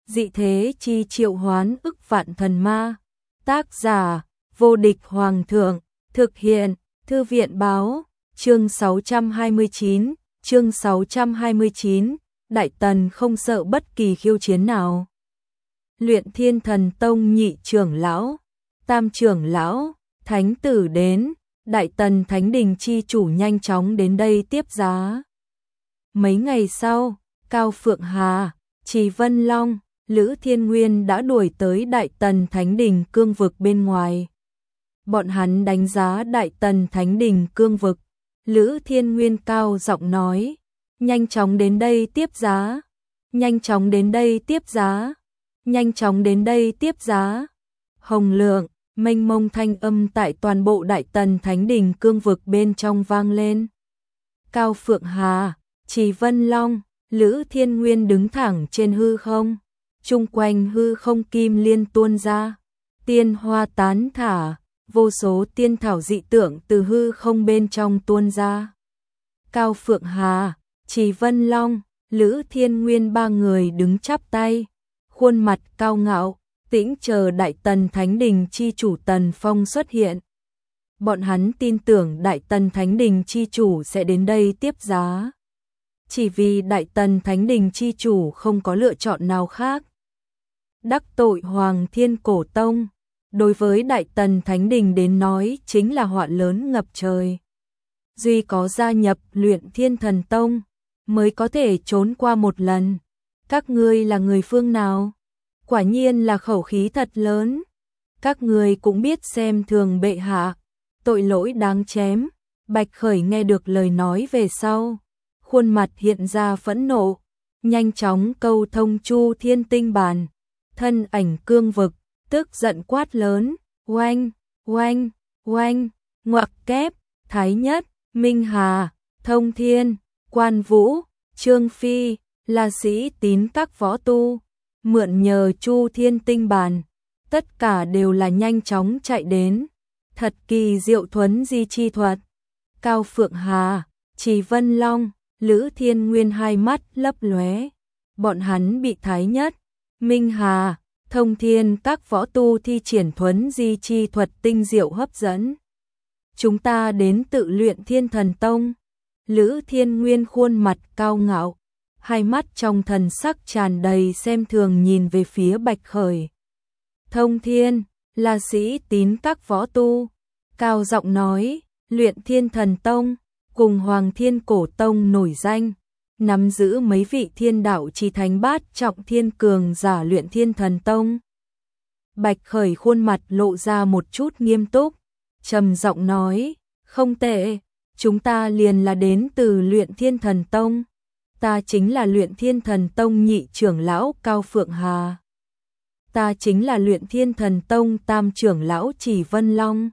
dị thế chi triệu hoán ức vạn thần ma. Tác giả, vô địch hoàng thượng, thực hiện, thư viện báo, chương 629, Đại Tần không sợ bất kỳ khiêu chiến nào. Luyện Thiên Thần Tông nhị trưởng lão, tam trưởng lão, thánh tử đến, Đại Tần Thánh Đình chi chủ nhanh chóng đến đây tiếp giá. Mấy ngày sau, Cao Phượng Hà, Trì Vân Long, Lữ Thiên Nguyên đã đuổi tới Đại Tần Thánh Đình cương vực bên ngoài. Bọn hắn đánh giá Đại Tần Thánh Đình cương vực. Lữ Thiên Nguyên cao giọng nói, nhanh chóng đến đây tiếp giá, nhanh chóng đến đây tiếp giá, nhanh chóng đến đây tiếp giá. Hồng lượng, mênh mông thanh âm tại toàn bộ Đại Tần Thánh Đình cương vực bên trong vang lên. Cao Phượng Hà, Trì Vân Long, Lữ Thiên Nguyên đứng thẳng trên hư không, chung quanh hư không kim liên tuôn ra, tiên hoa tán thả, vô số tiên thảo dị tượng từ hư không bên trong tuôn ra. Cao Phượng Hà, Trì Vân Long, Lữ Thiên Nguyên ba người đứng chắp tay, khuôn mặt cao ngạo, tĩnh chờ Đại Tần Thánh Đình chi chủ Tần Phong xuất hiện. Bọn hắn tin tưởng Đại Tần Thánh Đình chi chủ sẽ đến đây tiếp giá. Chỉ vì Đại Tần Thánh Đình chi chủ không có lựa chọn nào khác. Đắc tội Hoàng Thiên Cổ Tông, đối với Đại Tần Thánh Đình đến nói chính là họa lớn ngập trời. Duy có gia nhập Luyện Thiên Thần Tông mới có thể trốn qua một lần. Các ngươi là người phương nào? Quả nhiên là khẩu khí thật lớn. Các ngươi cũng biết xem thường bệ hạ, tội lỗi đáng chém. Bạch Khởi nghe được lời nói về sau, khuôn mặt hiện ra phẫn nộ, nhanh chóng câu thông Chu Thiên Tinh Bàn, thân ảnh cương vực, tức giận quát lớn, oanh, oanh, oanh, ngoặc kép, Thái Nhất, Minh Hà, Thông Thiên, Quan Vũ, Trương Phi, là sĩ tín các võ tu, mượn nhờ Chu Thiên Tinh Bàn, tất cả đều là nhanh chóng chạy đến. Thật kỳ diệu thuấn di chi thuật. Cao Phượng Hà, Trì Vân Long, Lữ Thiên Nguyên hai mắt lấp lóe. Bọn hắn bị Thái Nhất, Minh Hà, Thông Thiên các võ tu thi triển thuấn di chi thuật tinh diệu hấp dẫn. Chúng ta đến tự Luyện Thiên Thần Tông. Lữ Thiên Nguyên khuôn mặt cao ngạo, hai mắt trong thần sắc tràn đầy xem thường nhìn về phía Bạch Khởi. Thông Thiên, là sĩ tín các võ tu, cao giọng nói, Luyện Thiên Thần Tông cùng Hoàng Thiên Cổ Tông nổi danh, nắm giữ mấy vị thiên đạo chi thánh bát trọng thiên cường giả Luyện Thiên Thần Tông. Bạch Khởi khuôn mặt lộ ra một chút nghiêm túc, trầm giọng nói, không tệ, chúng ta liền là đến từ Luyện Thiên Thần Tông. Ta chính là Luyện Thiên Thần Tông nhị trưởng lão Cao Phượng Hà. Ta chính là Luyện Thiên Thần Tông tam trưởng lão Trì Vân Long.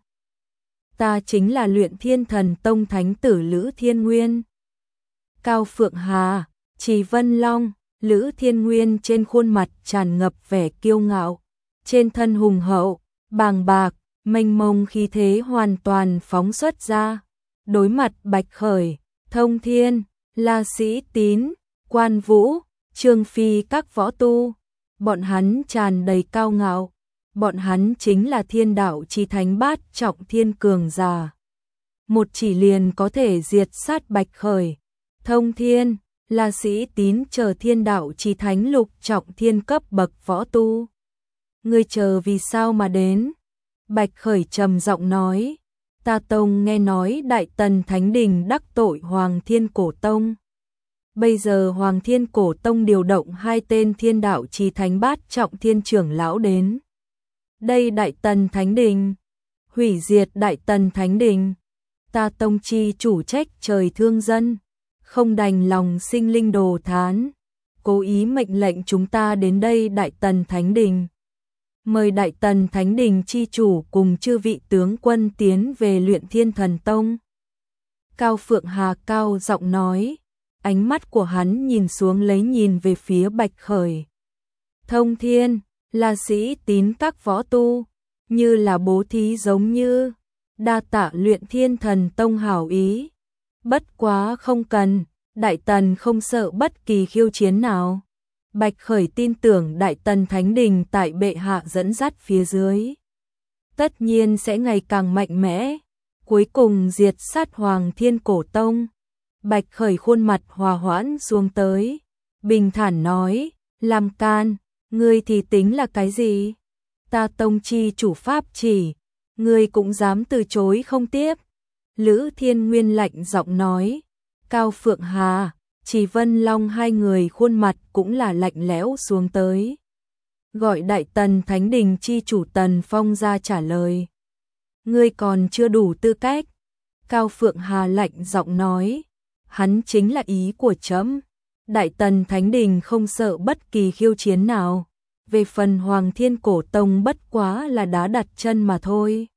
Ta chính là Luyện Thiên Thần Tông thánh tử Lữ Thiên Nguyên. Cao Phượng Hà, Trì Vân Long, Lữ Thiên Nguyên trên khuôn mặt tràn ngập vẻ kiêu ngạo, trên thân hùng hậu, bàng bạc, mênh mông khí thế hoàn toàn phóng xuất ra. Đối mặt Bạch Khởi, Thông Thiên, La Sĩ Tín, Quan Vũ, Trương Phi các võ tu, bọn hắn tràn đầy cao ngạo, bọn hắn chính là thiên đạo chi thánh bát trọng thiên cường giả. Một chỉ liền có thể diệt sát Bạch Khởi, Thông Thiên, La Sĩ Tín chờ thiên đạo chi thánh lục trọng thiên cấp bậc võ tu. Ngươi chờ vì sao mà đến? Bạch Khởi trầm giọng nói, ta tông nghe nói Đại Tần Thánh Đình đắc tội Hoàng Thiên Cổ Tông. Bây giờ Hoàng Thiên Cổ Tông điều động hai tên thiên đạo chi thánh bát trọng thiên trưởng lão đến. Đây Đại Tần Thánh Đình, hủy diệt Đại Tần Thánh Đình. Ta tông chi chủ trách trời thương dân, không đành lòng sinh linh đồ thán, cố ý mệnh lệnh chúng ta đến đây Đại Tần Thánh Đình. Mời Đại Tần Thánh Đình chi chủ cùng chư vị tướng quân tiến về Luyện Thiên Thần Tông. Cao Phượng Hà cao giọng nói, ánh mắt của hắn nhìn xuống lấy nhìn về phía Bạch Khởi. Thông Thiên, là sĩ tín các võ tu, như là bố thí giống như, đa tạ Luyện Thiên Thần Tông hảo ý. Bất quá không cần, Đại Tần không sợ bất kỳ khiêu chiến nào. Bạch Khởi tin tưởng Đại Tần Thánh Đình tại bệ hạ dẫn dắt phía dưới, tất nhiên sẽ ngày càng mạnh mẽ, cuối cùng diệt sát Hoàng Thiên Cổ Tông. Bạch Khởi khuôn mặt hòa hoãn xuống tới, bình thản nói, làm can, ngươi thì tính là cái gì? Ta tông chi chủ pháp chỉ, ngươi cũng dám từ chối không tiếp. Lữ Thiên Nguyên lạnh giọng nói, Cao Phượng Hà, Chỉ Vân Long hai người khuôn mặt cũng là lạnh lẽo xuống tới. Gọi Đại Tần Thánh Đình chi chủ Tần Phong ra trả lời. Ngươi còn chưa đủ tư cách. Cao Phượng Hà lạnh giọng nói, hắn chính là ý của trẫm. Đại Tần Thánh Đình không sợ bất kỳ khiêu chiến nào. Về phần Hoàng Thiên Cổ Tông bất quá là đá đặt chân mà thôi.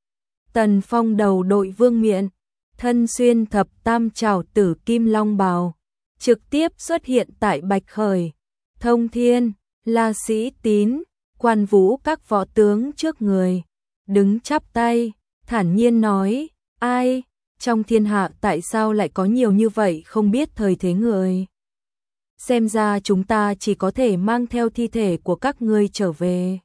Tần Phong đầu đội vương miện, thân xuyên thập tam trảo tử kim long bào, trực tiếp xuất hiện tại Bạch Khởi, Thông Thiên, La Sĩ Tín, Quan Vũ các võ tướng trước người, đứng chắp tay, thản nhiên nói, ai, trong thiên hạ tại sao lại có nhiều như vậy không biết thời thế người. Xem ra chúng ta chỉ có thể mang theo thi thể của các ngươi trở về.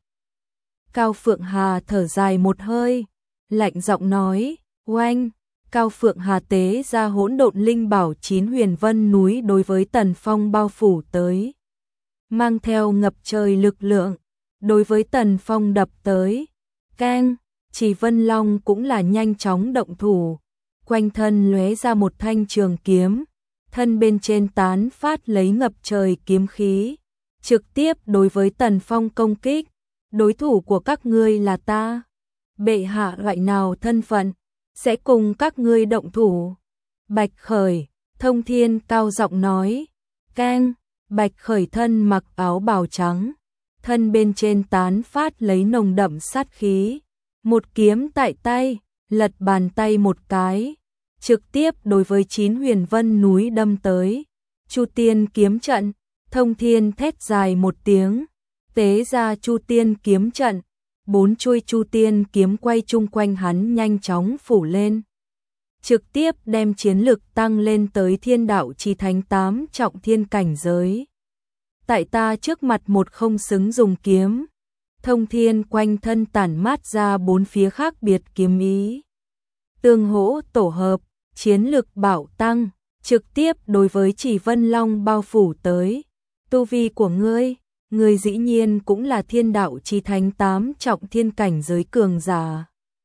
Cao Phượng Hà thở dài một hơi, lạnh giọng nói, oanh. Cao Phượng Hà tế ra hỗn độn linh bảo 9 huyền vân núi đối với Tần Phong bao phủ tới. Mang theo ngập trời lực lượng, đối với Tần Phong đập tới. Keng, Chỉ Vân Long cũng là nhanh chóng động thủ. Quanh thân lóe ra một thanh trường kiếm, thân bên trên tán phát lấy ngập trời kiếm khí. Trực tiếp đối với Tần Phong công kích. Đối thủ của các ngươi là ta. Bệ hạ loại nào thân phận sẽ cùng các ngươi động thủ. Bạch Khởi, Thông Thiên cao giọng nói. Keng, Bạch Khởi thân mặc áo bào trắng, thân bên trên tán phát lấy nồng đậm sát khí. Một kiếm tại tay, lật bàn tay một cái, trực tiếp đối với 9 huyền vân núi đâm tới. Chu Tiên kiếm trận, Thông Thiên thét dài một tiếng, tế ra Chu Tiên kiếm trận. 4 chuôi Chu Tiên kiếm quay chung quanh hắn nhanh chóng phủ lên, trực tiếp đem chiến lực tăng lên tới thiên đạo chi thánh 8 trọng thiên cảnh giới. Tại ta trước mặt một không xứng dùng kiếm. Thông Thiên quanh thân tản mát ra 4 phía khác biệt kiếm ý, tương hỗ tổ hợp, chiến lực bạo tăng, trực tiếp đối với Chỉ Vân Long bao phủ tới. Tu vi của ngươi dĩ nhiên cũng là thiên đạo chi thánh 8 trọng thiên cảnh giới cường giả.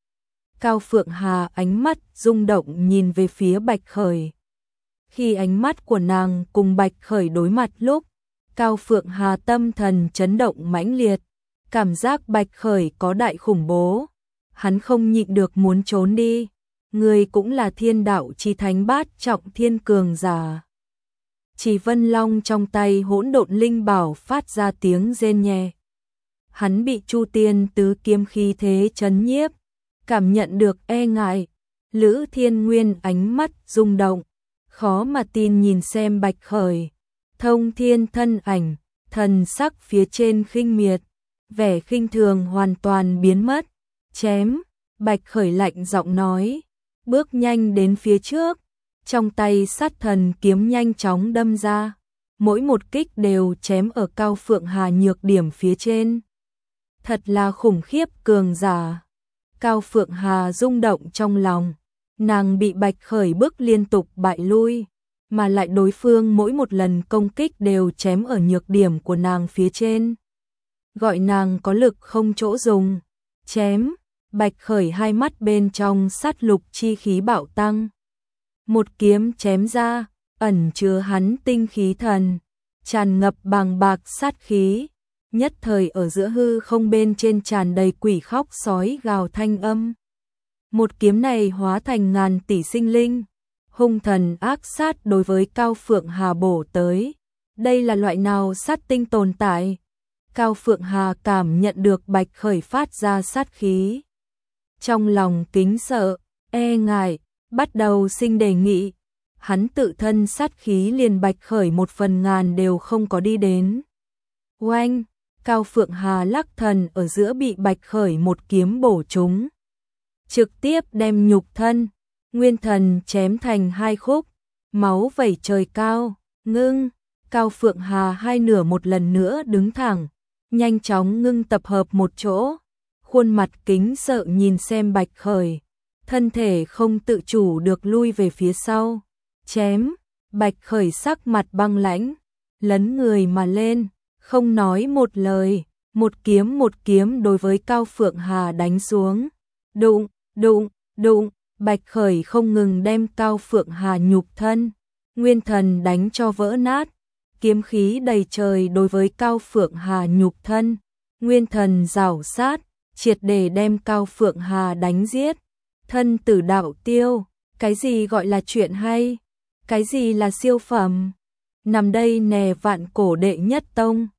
Cao Phượng Hà ánh mắt rung động nhìn về phía Bạch Khởi. Khi ánh mắt của nàng cùng Bạch Khởi đối mặt lúc, Cao Phượng Hà tâm thần chấn động mãnh liệt, cảm giác Bạch Khởi có đại khủng bố. Hắn không nhịn được muốn trốn đi. Ngươi cũng là thiên đạo chi thánh 8 trọng thiên cường giả. Chỉ Vân Long trong tay hỗn độn linh bảo phát ra tiếng rên nhẹ. Hắn bị Chu Tiên tứ kiếm khí thế chấn nhiếp, cảm nhận được e ngại. Lữ Thiên Nguyên ánh mắt rung động, khó mà tin nhìn xem Bạch Khởi. Thông Thiên thân ảnh, thần sắc phía trên khinh miệt, vẻ khinh thường hoàn toàn biến mất. Chém, Bạch Khởi lạnh giọng nói, bước nhanh đến phía trước. Trong tay sát thần kiếm nhanh chóng đâm ra, mỗi một kích đều chém ở Cao Phượng Hà nhược điểm phía trên. Thật là khủng khiếp cường giả. Cao Phượng Hà rung động trong lòng, nàng bị Bạch Khởi bức liên tục bại lui, mà lại đối phương mỗi một lần công kích đều chém ở nhược điểm của nàng phía trên. Gọi nàng có lực không chỗ dùng. Chém, Bạch Khởi hai mắt bên trong sát lục chi khí bạo tăng. Một kiếm chém ra, ẩn chứa hắn tinh khí thần, tràn ngập bàng bạc sát khí, nhất thời ở giữa hư không bên trên tràn đầy quỷ khóc sói gào thanh âm. Một kiếm này hóa thành ngàn tỷ sinh linh, hung thần ác sát đối với Cao Phượng Hà bổ tới. Đây là loại nào sát tinh tồn tại? Cao Phượng Hà cảm nhận được Bạch Khởi phát ra sát khí. Trong lòng kính sợ, e ngại, bắt đầu sinh đề nghị. Hắn tự thân sát khí liền Bạch Khởi 1/1000 đều không có đi đến. Oanh, Cao Phượng Hà lắc thần ở giữa bị Bạch Khởi một kiếm bổ trúng. Trực tiếp đem nhục thân, nguyên thần chém thành 2 khúc, máu vẩy trời cao, ngưng, Cao Phượng Hà hai nửa một lần nữa đứng thẳng, nhanh chóng ngưng tập hợp một chỗ, khuôn mặt kính sợ nhìn xem Bạch Khởi, thân thể không tự chủ được lui về phía sau, chém. Bạch Khởi sắc mặt băng lãnh, lấn người mà lên, không nói một lời, một kiếm đối với Cao Phượng Hà đánh xuống. Đụng, đụng, đụng, Bạch Khởi không ngừng đem Cao Phượng Hà nhục thân, nguyên thần đánh cho vỡ nát, kiếm khí đầy trời đối với Cao Phượng Hà nhục thân, nguyên thần rảo sát, triệt để đem Cao Phượng Hà đánh giết. Thân tử đạo tiêu, cái gì gọi là chuyện hay? Cái gì là siêu phẩm? Nằm đây nè Vạn Cổ đệ nhất tông.